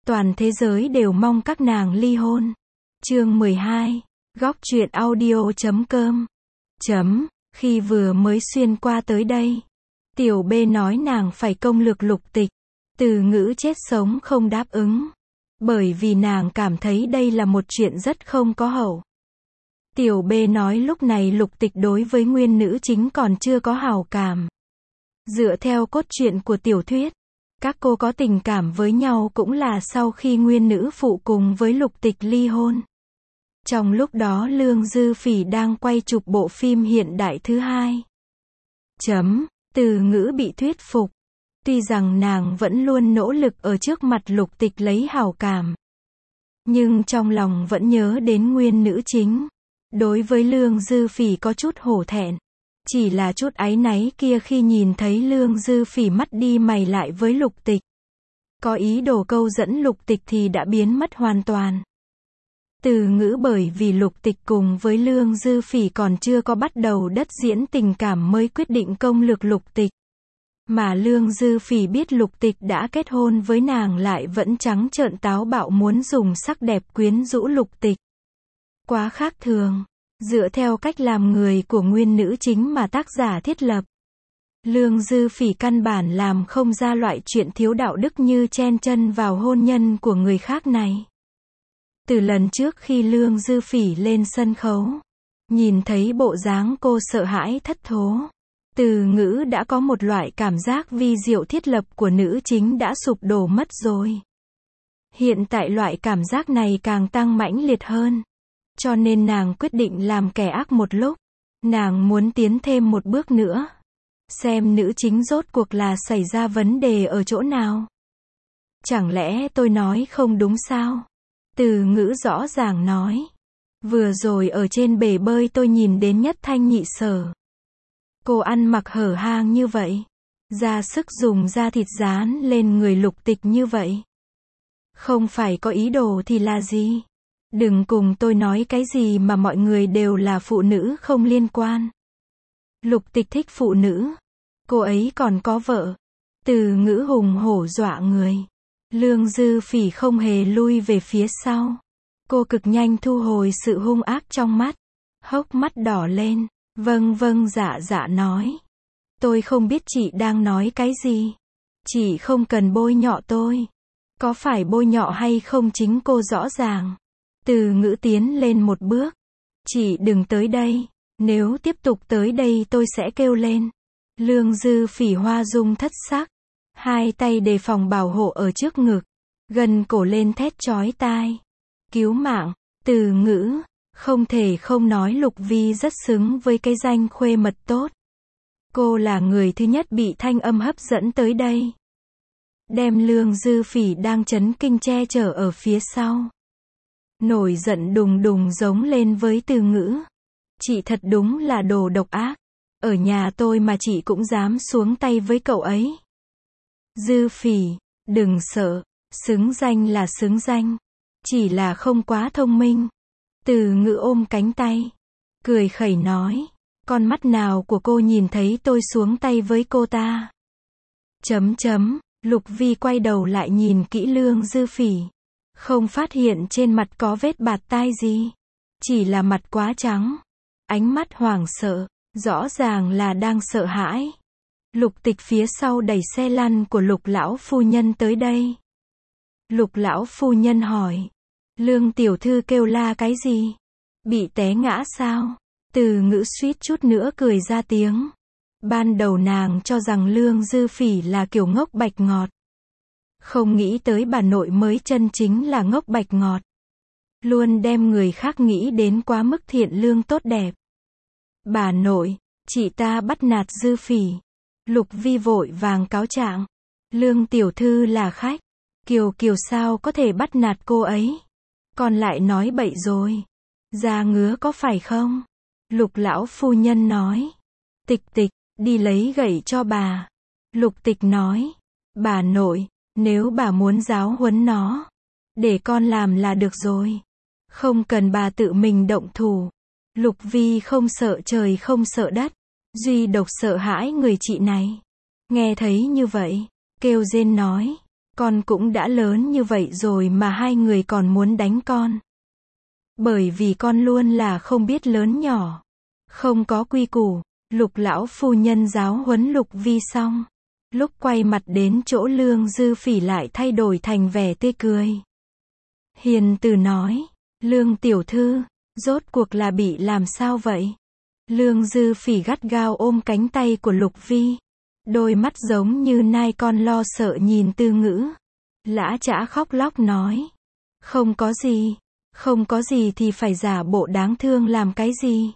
Toàn thế giới đều mong các nàng ly hôn. Chương 12. Góc truyện audio.com. Khi vừa mới xuyên qua tới đây, Tiểu B nói nàng phải công lược Lục Tịch. Từ Ngữ chết sống không đáp ứng. Bởi vì nàng cảm thấy đây là một chuyện rất không có hậu. Tiểu B nói lúc này Lục Tịch đối với nguyên nữ chính còn chưa có hảo cảm. Dựa theo cốt truyện của tiểu thuyết, các cô có tình cảm với nhau cũng là sau khi nguyên nữ phụ cùng với Lục Tịch ly hôn. Trong lúc đó Lương Dư Phỉ đang quay chụp bộ phim hiện đại thứ hai. Từ Ngữ bị thuyết phục. Tuy rằng nàng vẫn luôn nỗ lực ở trước mặt Lục Tịch lấy hảo cảm, nhưng trong lòng vẫn nhớ đến nguyên nữ chính. Đối với Lương Dư Phỉ có chút hổ thẹn. Chỉ là chút áy náy kia khi nhìn thấy Lương Dư Phỉ mắt đi mày lại với Lục Tịch. Có ý đồ câu dẫn Lục Tịch thì đã biến mất hoàn toàn. Từ Ngữ bởi vì Lục Tịch cùng với Lương Dư Phỉ còn chưa có bắt đầu đất diễn tình cảm mới quyết định công lược Lục Tịch. Mà Lương Dư Phỉ biết Lục Tịch đã kết hôn với nàng lại vẫn trắng trợn táo bạo muốn dùng sắc đẹp quyến rũ Lục Tịch. Quá khác thường. Dựa theo cách làm người của nguyên nữ chính mà tác giả thiết lập, Lương Dư Phỉ căn bản làm không ra loại chuyện thiếu đạo đức như chen chân vào hôn nhân của người khác này. Từ lần trước khi Lương Dư Phỉ lên sân khấu, nhìn thấy bộ dáng cô sợ hãi thất thố, Từ Ngữ đã có một loại cảm giác vi diệu thiết lập của nữ chính đã sụp đổ mất rồi. Hiện tại loại cảm giác này càng tăng mãnh liệt hơn. Cho nên nàng quyết định làm kẻ ác một lúc. Nàng muốn tiến thêm một bước nữa. Xem nữ chính rốt cuộc là xảy ra vấn đề ở chỗ nào. Chẳng lẽ tôi nói không đúng sao? Từ Ngữ rõ ràng nói. Vừa rồi ở trên bể bơi tôi nhìn đến Nhất Thanh Nhị Sở. Cô ăn mặc hở hang như vậy. Ra sức dùng da thịt dán lên người Lục Tịch như vậy. Không phải có ý đồ thì là gì? Đừng cùng tôi nói cái gì mà mọi người đều là phụ nữ không liên quan. Lục Tịch thích phụ nữ. Cô ấy còn có vợ. Từ Ngữ hùng hổ dọa người. Lương Dư Phỉ không hề lui về phía sau. Cô cực nhanh thu hồi sự hung ác trong mắt. Hốc mắt đỏ lên. Vâng dạ dạ nói. Tôi không biết chị đang nói cái gì. Chị không cần bôi nhọ tôi. Có phải bôi nhọ hay không chính cô rõ ràng. Từ Ngữ tiến lên một bước. Chị đừng tới đây. Nếu tiếp tục tới đây tôi sẽ kêu lên. Lương Dư Phỉ hoa dung thất sắc. Hai tay đề phòng bảo hộ ở trước ngực. Gần cổ lên thét chói tai. Cứu mạng. Từ Ngữ. Không thể không nói Lục Vi rất xứng với cái danh khuê mật tốt. Cô là người thứ nhất bị thanh âm hấp dẫn tới đây. Đem Lương Dư Phỉ đang chấn kinh che chở ở phía sau. Nổi giận đùng đùng giống lên với Từ Ngữ. Chị thật đúng là đồ độc ác. Ở nhà tôi mà chị cũng dám xuống tay với cậu ấy. Dư Phỉ, đừng sợ. Xứng danh là xứng danh. Chỉ là không quá thông minh. Từ Ngữ ôm cánh tay. Cười khẩy nói. Con mắt nào của cô nhìn thấy tôi xuống tay với cô ta? Lục Vi quay đầu lại nhìn kỹ Lương Dư Phỉ. Không phát hiện trên mặt có vết bạt tai gì. Chỉ là mặt quá trắng. Ánh mắt hoảng sợ. Rõ ràng là đang sợ hãi. Lục Tịch phía sau đẩy xe lăn của Lục lão phu nhân tới đây. Lục lão phu nhân hỏi. Lương tiểu thư kêu la cái gì? Bị té ngã sao? Từ Ngữ suýt chút nữa cười ra tiếng. Ban đầu nàng cho rằng Lương Dư Phỉ là kiểu ngốc bạch ngọt. Không nghĩ tới bà nội mới chân chính là ngốc bạch ngọt. Luôn đem người khác nghĩ đến quá mức thiện lương tốt đẹp. Bà nội, chị ta bắt nạt Dư Phỉ. Lục Vi vội vàng cáo trạng. Lương tiểu thư là khách. Kiều sao có thể bắt nạt cô ấy? Còn lại nói bậy rồi. Da ngứa có phải không? Lục lão phu nhân nói. Tịch, đi lấy gậy cho bà. Lục Tịch nói. Bà nội, nếu bà muốn giáo huấn nó, để con làm là được rồi. Không cần bà tự mình động thủ. Lục Vi không sợ trời không sợ đất. Duy độc sợ hãi người chị này. Nghe thấy như vậy, kêu rên nói. Con cũng đã lớn như vậy rồi mà hai người còn muốn đánh con. Bởi vì con luôn là không biết lớn nhỏ. Không có quy củ. Lục lão phu nhân giáo huấn Lục Vi xong. Lúc quay mặt đến chỗ Lương Dư Phỉ lại thay đổi thành vẻ tươi cười. Hiền từ nói, Lương tiểu thư, rốt cuộc là bị làm sao vậy? Lương Dư Phỉ gắt gao ôm cánh tay của Lục Vi. Đôi mắt giống như nai con lo sợ nhìn Tư Ngữ. Lã chã khóc lóc nói. Không có gì. Không có gì thì phải giả bộ đáng thương làm cái gì?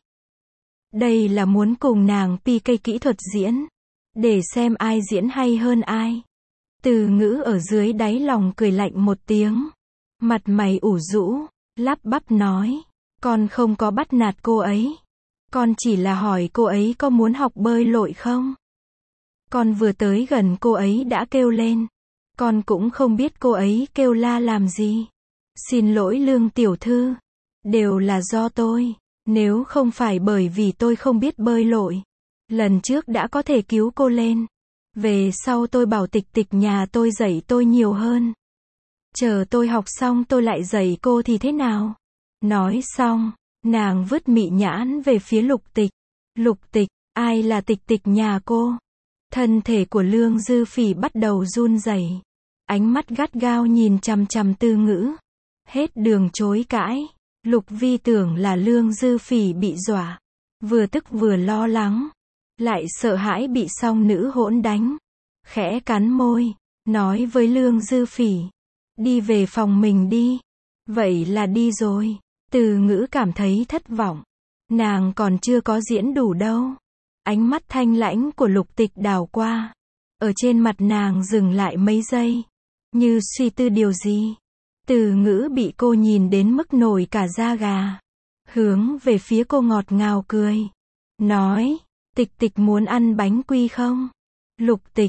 Đây là muốn cùng nàng PK kỹ thuật diễn. Để xem ai diễn hay hơn ai. Từ Ngữ ở dưới đáy lòng cười lạnh một tiếng. Mặt mày ủ rũ, lắp bắp nói. Con không có bắt nạt cô ấy. Con chỉ là hỏi cô ấy có muốn học bơi lội không? Con vừa tới gần cô ấy đã kêu lên. Con cũng không biết cô ấy kêu la làm gì. Xin lỗi Lương tiểu thư. Đều là do tôi. Nếu không phải bởi vì tôi không biết bơi lội. Lần trước đã có thể cứu cô lên. Về sau tôi bảo tịch tịch nhà tôi dạy tôi nhiều hơn. Chờ tôi học xong tôi lại dạy cô thì thế nào? Nói xong, nàng vứt mị nhãn về phía Lục Tịch. Lục Tịch, ai là tịch tịch nhà cô? Thân thể của Lương Dư Phỉ bắt đầu run rẩy. Ánh mắt gắt gao nhìn chằm chằm Tư Ngữ. Hết đường chối cãi. Lục Vi tưởng là Lương Dư Phỉ bị dọa. Vừa tức vừa lo lắng. Lại sợ hãi bị song nữ hỗn đánh. Khẽ cắn môi. Nói với Lương Dư Phỉ. Đi về phòng mình đi. Vậy là đi rồi. Từ Ngữ cảm thấy thất vọng. Nàng còn chưa có diễn đủ đâu. Ánh mắt thanh lãnh của Lục Tịch đảo qua. Ở trên mặt nàng dừng lại mấy giây. Như suy tư điều gì. Từ Ngữ bị cô nhìn đến mức nổi cả da gà. Hướng về phía cô ngọt ngào cười. Nói, Tịch tịch muốn ăn bánh quy không? Lục Tịch,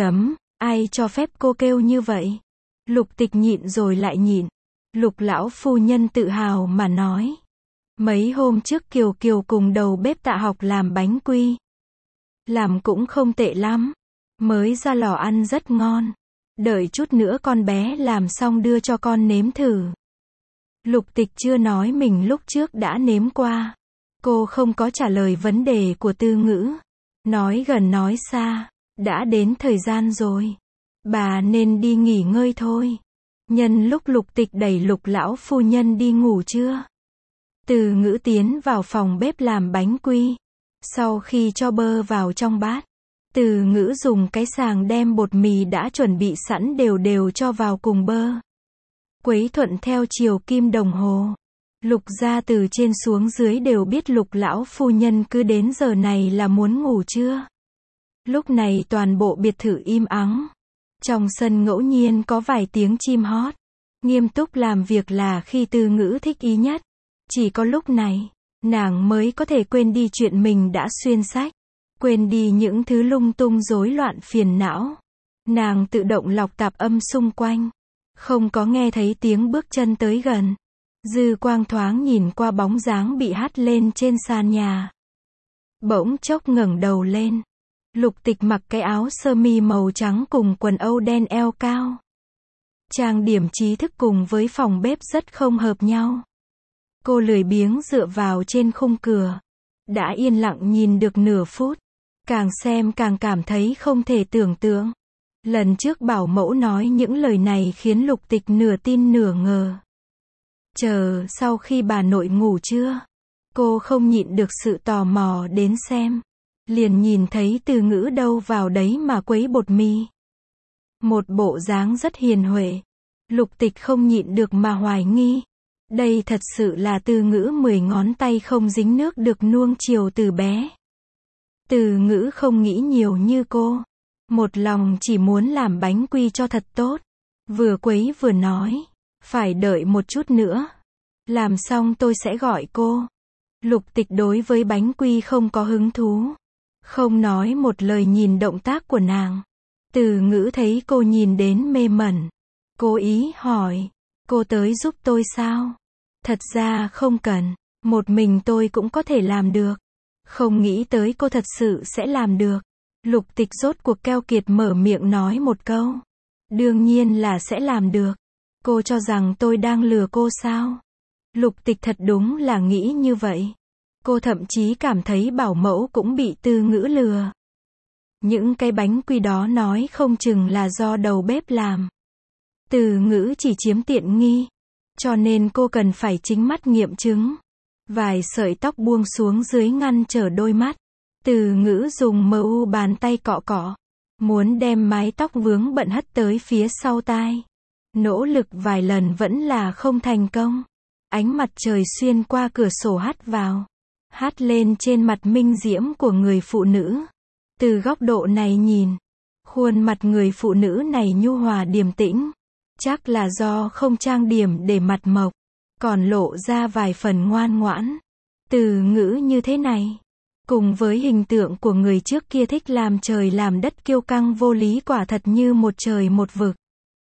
ai cho phép cô kêu như vậy? Lục Tịch nhịn rồi lại nhịn. Lục lão phu nhân tự hào mà nói. Mấy hôm trước Kiều Kiều cùng đầu bếp Tạ học làm bánh quy. Làm cũng không tệ lắm. Mới ra lò ăn rất ngon. Đợi chút nữa con bé làm xong đưa cho con nếm thử. Lục Tịch chưa nói mình lúc trước đã nếm qua. Cô không có trả lời vấn đề của Tư Ngữ. Nói gần nói xa. Đã đến thời gian rồi. Bà nên đi nghỉ ngơi thôi. Nhân lúc Lục Tịch đẩy Lục lão phu nhân đi ngủ trưa. Từ Ngữ tiến vào phòng bếp làm bánh quy. Sau khi cho bơ vào trong bát. Từ Ngữ dùng cái sàng đem bột mì đã chuẩn bị sẵn đều đều cho vào cùng bơ. Quấy thuận theo chiều kim đồng hồ. Lục gia từ trên xuống dưới đều biết Lục lão phu nhân cứ đến giờ này là muốn ngủ trưa. Lúc này toàn bộ biệt thự im ắng. Trong sân ngẫu nhiên có vài tiếng chim hót. Nghiêm túc làm việc là khi Từ Ngữ thích ý nhất. Chỉ có lúc này, nàng mới có thể quên đi chuyện mình đã xuyên sách. Quên đi những thứ lung tung rối loạn phiền não. Nàng tự động lọc tạp âm xung quanh. Không có nghe thấy tiếng bước chân tới gần. Dư quang thoáng nhìn qua bóng dáng bị hắt lên trên sàn nhà. Bỗng chốc ngẩng đầu lên. Lục Tịch mặc cái áo sơ mi màu trắng cùng quần âu đen eo cao. Trang điểm trí thức cùng với phòng bếp rất không hợp nhau. Cô lười biếng dựa vào trên khung cửa. Đã yên lặng nhìn được nửa phút. Càng xem càng cảm thấy không thể tưởng tượng. Lần trước bảo mẫu nói những lời này khiến Lục Tịch nửa tin nửa ngờ. Chờ sau khi bà nội ngủ trưa. Cô không nhịn được sự tò mò đến xem. Liền nhìn thấy Từ Ngữ đâu vào đấy mà quấy bột mì. Một bộ dáng rất hiền huệ. Lục Tịch không nhịn được mà hoài nghi. Đây thật sự là Từ Ngữ 10 ngón tay không dính nước được nuông chiều từ bé. Từ Ngữ không nghĩ nhiều như cô. Một lòng chỉ muốn làm bánh quy cho thật tốt. Vừa quấy vừa nói. Phải đợi một chút nữa. Làm xong tôi sẽ gọi cô. Lục Tịch đối với bánh quy không có hứng thú. Không nói một lời nhìn động tác của nàng. Từ Ngữ thấy cô nhìn đến mê mẩn. Cố ý hỏi. Cô tới giúp tôi sao? Thật ra không cần. Một mình tôi cũng có thể làm được. Không nghĩ tới cô thật sự sẽ làm được. Lục Tịch rốt cuộc keo kiệt mở miệng nói một câu. Đương nhiên là sẽ làm được. Cô cho rằng tôi đang lừa cô sao? Lục Tịch thật đúng là nghĩ như vậy. Cô thậm chí cảm thấy bảo mẫu cũng bị Từ Ngữ lừa. Những cái bánh quy đó nói không chừng là do đầu bếp làm. Từ Ngữ chỉ chiếm tiện nghi. Cho nên cô cần phải chính mắt nghiệm chứng. Vài sợi tóc buông xuống dưới ngăn trở đôi mắt. Từ Ngữ dùng mu bàn tay cọ cọ. Muốn đem mái tóc vướng bận hất tới phía sau tai. Nỗ lực vài lần vẫn là không thành công. Ánh mặt trời xuyên qua cửa sổ hắt vào. Hắt lên trên mặt minh diễm của người phụ nữ. Từ góc độ này nhìn, khuôn mặt người phụ nữ này nhu hòa điềm tĩnh. Chắc là do không trang điểm để mặt mộc, còn lộ ra vài phần ngoan ngoãn. Từ Ngữ như thế này, cùng với hình tượng của người trước kia thích làm trời làm đất kiêu căng vô lý quả thật như một trời một vực.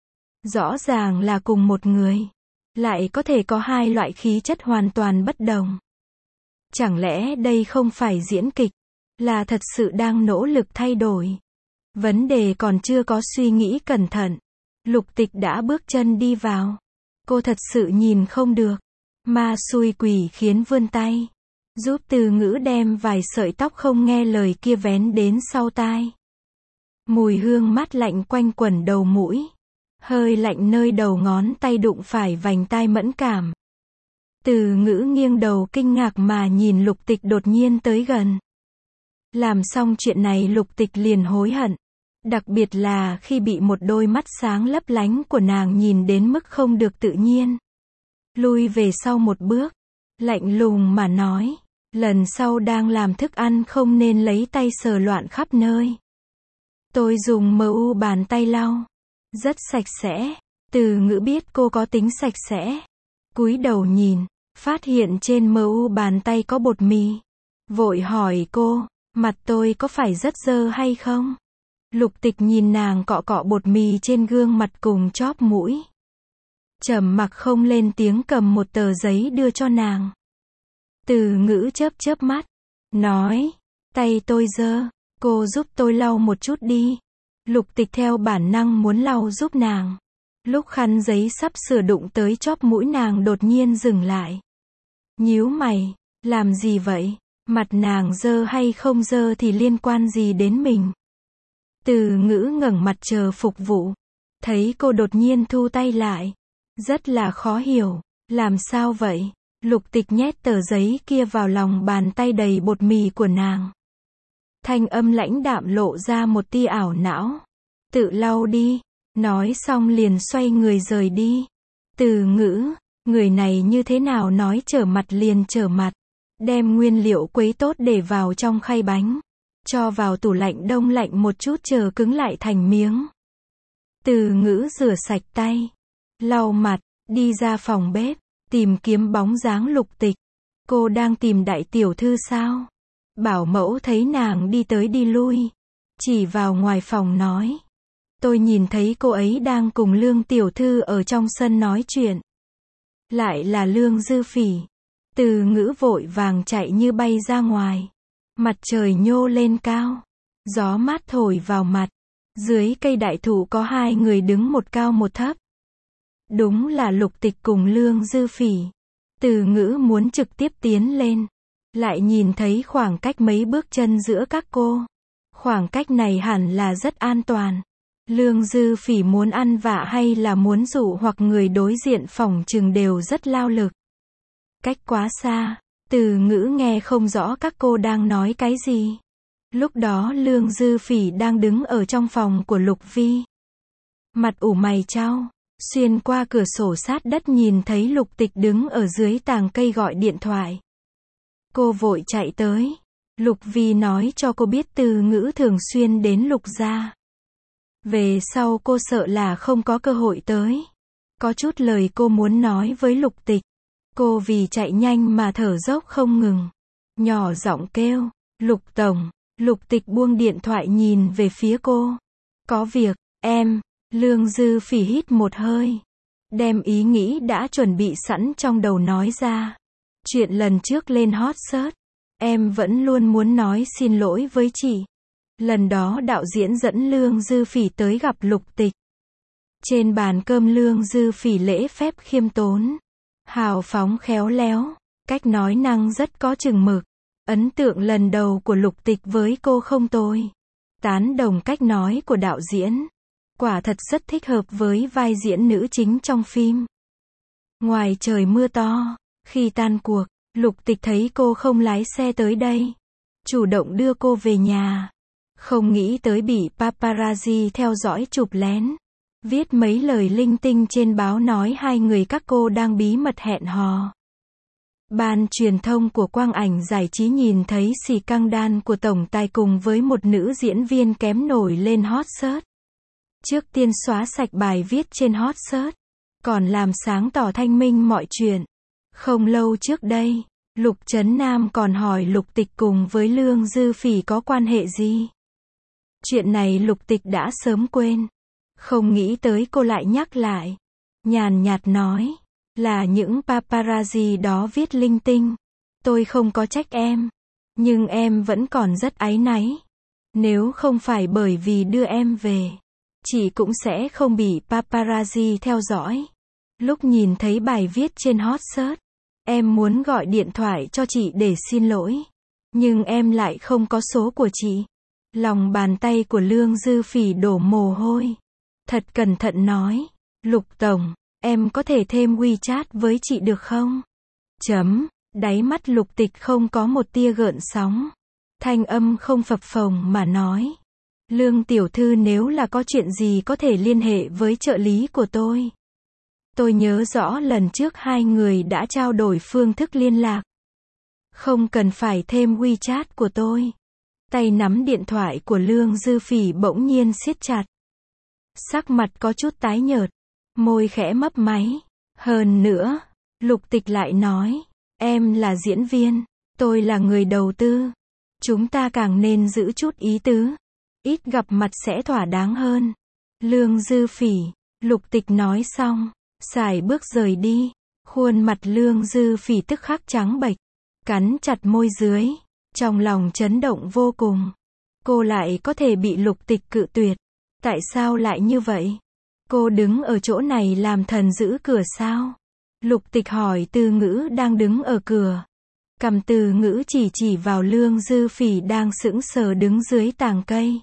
Rõ ràng là cùng một người, lại có thể có hai loại khí chất hoàn toàn bất đồng. Chẳng lẽ đây không phải diễn kịch, là thật sự đang nỗ lực thay đổi. Vấn đề còn chưa có suy nghĩ cẩn thận. Lục Tịch đã bước chân đi vào. Cô thật sự nhìn không được. Ma xui quỷ khiến vươn tay. Giúp Từ Ngữ đem vài sợi tóc không nghe lời kia vén đến sau tai. Mùi hương mát lạnh quanh quẩn đầu mũi. Hơi lạnh nơi đầu ngón tay đụng phải vành tai mẫn cảm. Từ Ngữ nghiêng đầu kinh ngạc mà nhìn Lục Tịch đột nhiên tới gần. Làm xong chuyện này Lục Tịch liền hối hận. Đặc biệt là khi bị một đôi mắt sáng lấp lánh của nàng nhìn đến mức không được tự nhiên. Lui về sau một bước. Lạnh lùng mà nói. Lần sau đang làm thức ăn không nên lấy tay sờ loạn khắp nơi. Tôi dùng mu bàn tay lau. Rất sạch sẽ. Từ Ngữ biết cô có tính sạch sẽ. Cúi đầu nhìn. Phát hiện trên mu bàn tay có bột mì. Vội hỏi cô. Mặt tôi có phải rất dơ hay không? Lục Tịch nhìn nàng cọ cọ bột mì trên gương mặt cùng chóp mũi. Trầm mặc không lên tiếng cầm một tờ giấy đưa cho nàng. Từ Ngữ chớp chớp mắt. Nói. Tay tôi dơ. Cô giúp tôi lau một chút đi. Lục Tịch theo bản năng muốn lau giúp nàng. Lúc khăn giấy sắp sửa đụng tới chóp mũi nàng đột nhiên dừng lại. Nhíu mày. Làm gì vậy? Mặt nàng dơ hay không dơ thì liên quan gì đến mình? Từ Ngữ ngẩng mặt chờ phục vụ. Thấy cô đột nhiên thu tay lại. Rất là khó hiểu. Làm sao vậy? Lục Tịch nhét tờ giấy kia vào lòng bàn tay đầy bột mì của nàng. Thanh âm lãnh đạm lộ ra một tia ảo não. Tự lau đi. Nói xong liền xoay người rời đi. Từ Ngữ, người này như thế nào nói trở mặt liền trở mặt. Đem nguyên liệu quấy tốt để vào trong khay bánh. Cho vào tủ lạnh đông lạnh một chút chờ cứng lại thành miếng. Từ Ngữ rửa sạch tay. Lau mặt, đi ra phòng bếp. Tìm kiếm bóng dáng Lục Tịch. Cô đang tìm đại tiểu thư sao? Bảo mẫu thấy nàng đi tới đi lui. Chỉ vào ngoài phòng nói. Tôi nhìn thấy cô ấy đang cùng Lương tiểu thư ở trong sân nói chuyện. Lại là Lương Dư Phỉ. Từ Ngữ vội vàng chạy như bay ra ngoài. Mặt trời nhô lên cao. Gió mát thổi vào mặt. Dưới cây đại thụ có hai người đứng một cao một thấp. Đúng là Lục Tịch cùng Lương Dư Phỉ. Từ Ngữ muốn trực tiếp tiến lên. Lại nhìn thấy khoảng cách mấy bước chân giữa các cô. Khoảng cách này hẳn là rất an toàn. Lương Dư Phỉ muốn ăn vạ hay là muốn dụ hoặc người đối diện phỏng chừng đều rất lao lực. Cách quá xa. Từ Ngữ nghe không rõ các cô đang nói cái gì. Lúc đó Lương Dư Phỉ đang đứng ở trong phòng của Lục Vi. Mặt ủ mày chau. Xuyên qua cửa sổ sát đất nhìn thấy Lục Tịch đứng ở dưới tàng cây gọi điện thoại. Cô vội chạy tới. Lục Vi nói cho cô biết Từ Ngữ thường xuyên đến Lục gia. Về sau cô sợ là không có cơ hội tới. Có chút lời cô muốn nói với Lục Tịch. Cô vì chạy nhanh mà thở dốc không ngừng. Nhỏ giọng kêu. Lục tổng. Lục Tịch buông điện thoại nhìn về phía cô. Có việc, em. Lương Dư Phỉ hít một hơi. Đem ý nghĩ đã chuẩn bị sẵn trong đầu nói ra. Chuyện lần trước lên hot search. Em vẫn luôn muốn nói xin lỗi với chị. Lần đó đạo diễn dẫn Lương Dư Phỉ tới gặp Lục Tịch. Trên bàn cơm Lương Dư Phỉ lễ phép khiêm tốn, hào phóng khéo léo, cách nói năng rất có chừng mực. Ấn tượng lần đầu của Lục Tịch với cô không tồi. Tán đồng cách nói của đạo diễn. Quả thật rất thích hợp với vai diễn nữ chính trong phim. Ngoài trời mưa to, khi tan cuộc, Lục Tịch thấy cô không lái xe tới đây, chủ động đưa cô về nhà. Không nghĩ tới bị paparazzi theo dõi chụp lén. Viết mấy lời linh tinh trên báo nói hai người các cô đang bí mật hẹn hò. Ban truyền thông của Quang Ảnh Giải trí nhìn thấy xì căng đan của tổng tài cùng với một nữ diễn viên kém nổi lên hot search. Trước tiên xóa sạch bài viết trên hot search, còn làm sáng tỏ thanh minh mọi chuyện. Không lâu trước đây, Lục Trấn Nam còn hỏi Lục Tịch cùng với Lương Dư Phỉ có quan hệ gì. Chuyện này Lục Tịch đã sớm quên. Không nghĩ tới cô lại nhắc lại. Nhàn nhạt nói, là những paparazzi đó viết linh tinh. Tôi không có trách em. Nhưng em vẫn còn rất áy náy. Nếu không phải bởi vì đưa em về, chị cũng sẽ không bị paparazzi theo dõi. Lúc nhìn thấy bài viết trên hot search, em muốn gọi điện thoại cho chị để xin lỗi. Nhưng em lại không có số của chị. Lòng bàn tay của Lương Dư Phỉ đổ mồ hôi. Thật cẩn thận nói, Lục Tổng, em có thể thêm WeChat với chị được không? Đáy mắt Lục Tịch không có một tia gợn sóng. Thanh âm không phập phồng mà nói. Lương tiểu thư nếu là có chuyện gì có thể liên hệ với trợ lý của tôi. Tôi nhớ rõ lần trước hai người đã trao đổi phương thức liên lạc. Không cần phải thêm WeChat của tôi. Tay nắm điện thoại của Lương Dư Phỉ bỗng nhiên siết chặt. Sắc mặt có chút tái nhợt, môi khẽ mấp máy. Hơn nữa, Lục Tịch lại nói, em là diễn viên, tôi là người đầu tư. Chúng ta càng nên giữ chút ý tứ. Ít gặp mặt sẽ thỏa đáng hơn. Lương Dư Phỉ, Lục Tịch nói xong, sải bước rời đi. Khuôn mặt Lương Dư Phỉ tức khắc trắng bệch, cắn chặt môi dưới, trong lòng chấn động vô cùng. Cô lại có thể bị Lục Tịch cự tuyệt. Tại sao lại như vậy? Cô đứng ở chỗ này làm thần giữ cửa sao? Lục Tịch hỏi Từ Ngữ đang đứng ở cửa. Cầm Từ Ngữ chỉ vào Lương Dư Phỉ đang sững sờ đứng dưới tàng cây.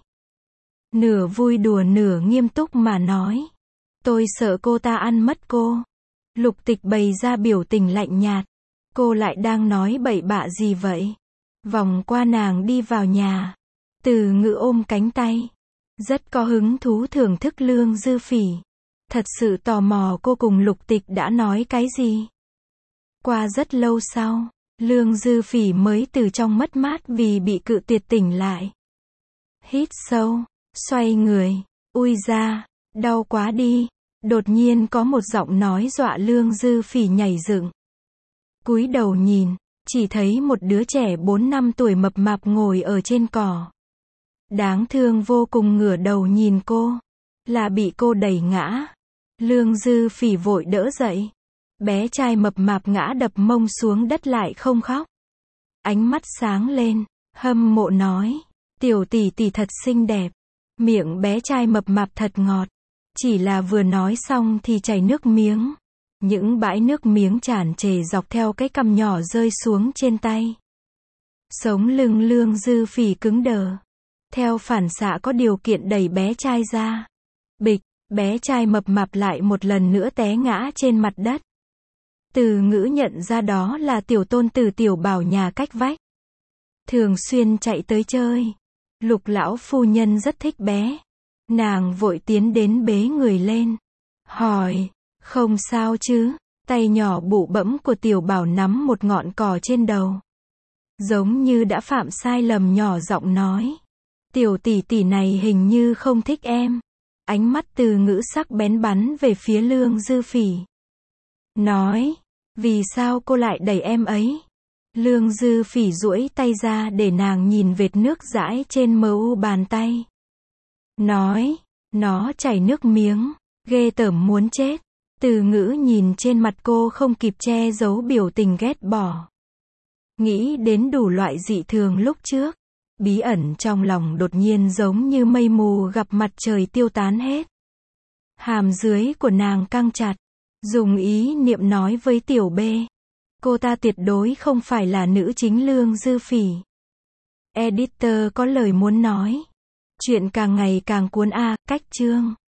Nửa vui đùa nửa nghiêm túc mà nói. Tôi sợ cô ta ăn mất cô. Lục Tịch bày ra biểu tình lạnh nhạt. Cô lại đang nói bậy bạ gì vậy? Vòng qua nàng đi vào nhà. Từ Ngữ ôm cánh tay. Rất có hứng thú thưởng thức Lương Dư Phỉ. Thật sự tò mò cô cùng Lục Tịch đã nói cái gì. Qua rất lâu sau, Lương Dư Phỉ mới từ trong mất mát vì bị cự tuyệt tỉnh lại. Hít sâu, xoay người, ui da, đau quá đi. Đột nhiên có một giọng nói dọa Lương Dư Phỉ nhảy dựng. Cúi đầu nhìn, chỉ thấy một đứa trẻ 4 năm tuổi mập mạp ngồi ở trên cỏ. Đáng thương vô cùng ngửa đầu nhìn cô. Là bị cô đẩy ngã. Lương Dư Phỉ vội đỡ dậy. Bé trai mập mạp ngã đập mông xuống đất lại không khóc. Ánh mắt sáng lên, hâm mộ nói. Tiểu tỷ tỷ thật xinh đẹp. Miệng bé trai mập mạp thật ngọt. Chỉ là vừa nói xong thì chảy nước miếng. Những bãi nước miếng tràn trề dọc theo cái cằm nhỏ rơi xuống trên tay. Sống lưng Lương Dư Phỉ cứng đờ. Theo phản xạ có điều kiện đẩy bé trai ra. Bịch, bé trai mập mạp lại một lần nữa té ngã trên mặt đất. Từ Ngữ nhận ra đó là tiểu tôn tử Tiểu Bảo nhà cách vách. Thường xuyên chạy tới chơi. Lục lão phu nhân rất thích bé. Nàng vội tiến đến bế người lên. Hỏi, không sao chứ? Tay nhỏ bụ bẫm của Tiểu Bảo nắm một ngọn cỏ trên đầu. Giống như đã phạm sai lầm nhỏ giọng nói. Tiểu tỷ tỷ này hình như không thích em. Ánh mắt Từ Ngữ sắc bén bắn về phía Lương Dư Phỉ. Nói, vì sao cô lại đẩy em ấy? Lương Dư Phỉ duỗi tay ra để nàng nhìn vệt nước dãi trên mu bàn tay. Nói, nó chảy nước miếng, ghê tởm muốn chết. Từ Ngữ nhìn trên mặt cô không kịp che giấu biểu tình ghét bỏ. Nghĩ đến đủ loại dị thường lúc trước. Bí ẩn trong lòng đột nhiên giống như mây mù gặp mặt trời tiêu tán hết. Hàm dưới của nàng căng chặt. Dùng ý niệm nói với tiểu B. Cô ta tuyệt đối không phải là nữ chính Lương Dư Phỉ. Editor có lời muốn nói. Chuyện càng ngày càng cuốn a, cách chương.